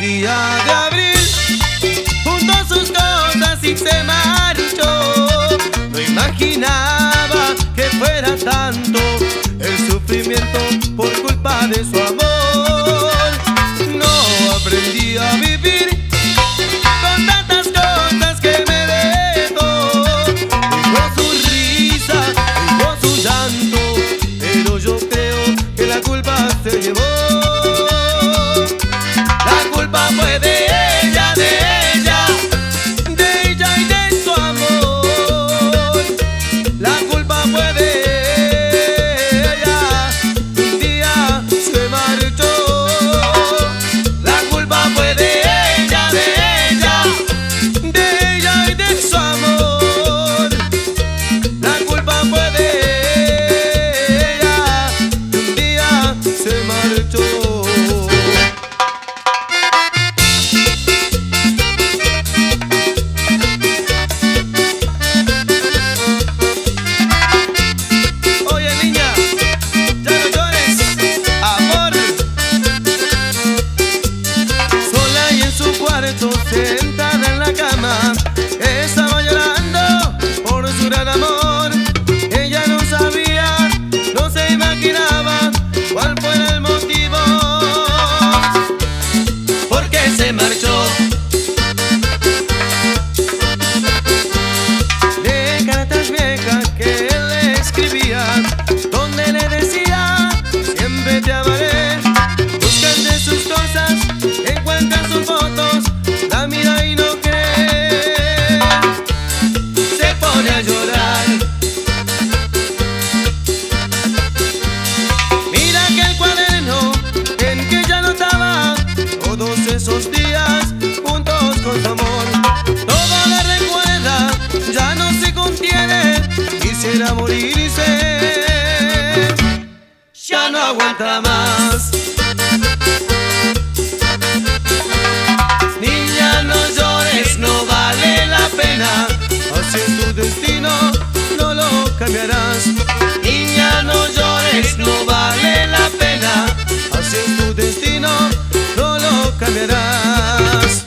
día de abril juntó sus cosas y se marchó. No imaginaba que fuera tanto el sufrimiento por culpa de su amor. No aprendí a vivir con tantas cosas que me dejó. Dijo su risa, dijo su llanto, pero yo creo que la culpa se llevó. La culpa fue de ella, de ella, de ella y de su amor. La culpa fue de ella, un día se marchó. La culpa fue de ella, de ella, de ella y de su amor. La culpa fue de ella, un día se marchó. Sentada en la cama, estaba llorando por su gran amor. Ella no sabía, no se imaginaba cuál fuera el motivo por qué se marchó. De cartas viejas que él le escribía, donde le decía siempre te amaré. Buscan de sus cosas, encuentran sus fotos, la mira y no cree, se pone a llorar. Mira que el cuaderno en que ella anotaba todos esos días juntos con su amor. Todo le recuerda, ya no se contiene, quisiera morirse, ya no aguanta más. No vale la pena, así es tu destino, no lo cambiarás. Niña, no llores, no vale la pena, así es tu destino, no lo cambiarás.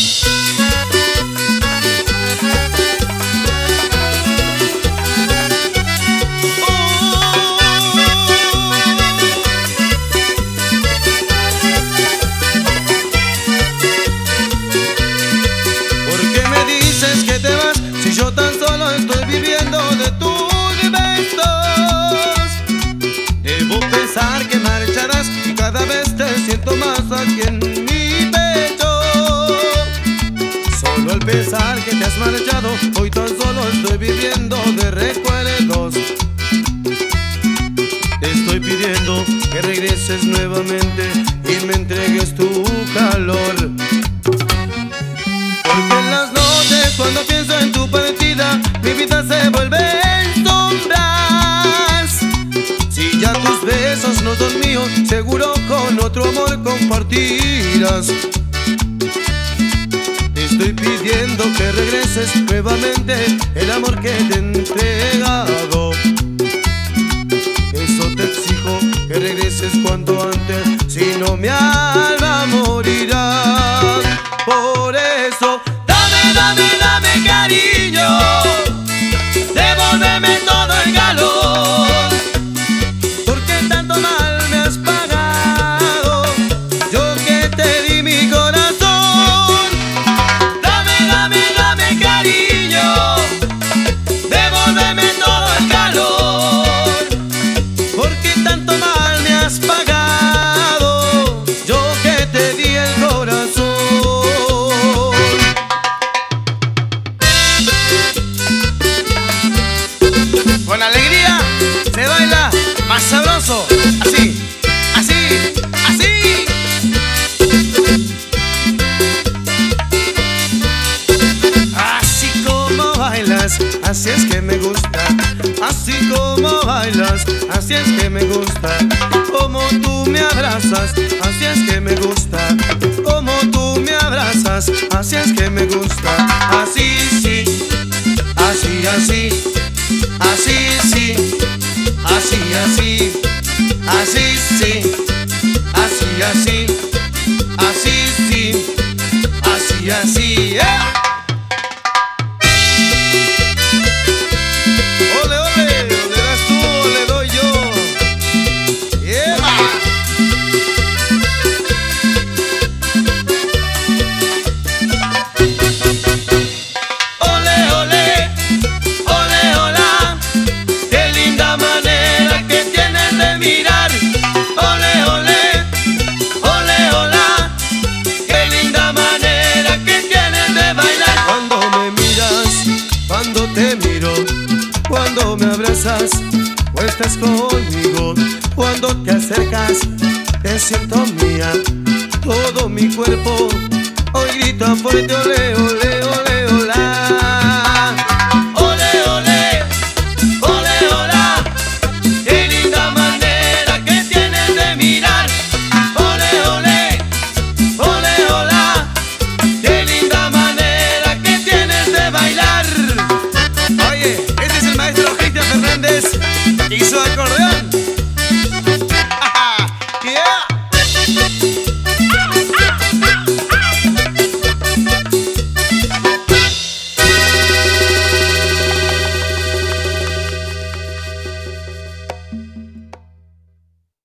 Que te vas, si yo tan solo estoy viviendo de tus besos. Debo pensar que marcharás y cada vez te siento más aquí en mi pecho. Solo al pensar que te has marchado, hoy tan solo estoy viviendo de recuerdos. Te estoy pidiendo que regreses nuevamente y me entregues tu calor. Porque en las noches cuando pienso en tu partida, mi vida se vuelve en sombras. Si ya tus besos no son míos, seguro con otro amor compartirás. Te estoy pidiendo que regreses nuevamente el amor que te he entregado. Eso te exijo, que regreses cuanto antes, si no mi alma morirá. Por eso, dame cariño, devuélveme todo el calor. Porque tanto mal me has pagado, yo que te di mi corazón. Dame cariño, devuélveme todo el calor. Porque tanto mal me has pagado, yo que te di el corazón. Con alegría se baila más sabroso, así, así, así. Así como bailas, así es que me gusta. Así como bailas, así es que me gusta. Como tú me abrazas, así es que me gusta. Como tú me abrazas, así es que me gusta. Así sí, así, así. Así sí, así, así, así sí, así, así, así sí. estás conmigo, cuando te acercas, te siento mía. Todo mi cuerpo hoy grita fuerte, ole, ole, ole, olá. Ole, ole, ole, olá. Qué linda manera que tienes de mirar. Ole, ole, ole, olá. Qué linda manera que tienes de bailar. Oye, este es el maestro Cristian Fernández y su acordeón.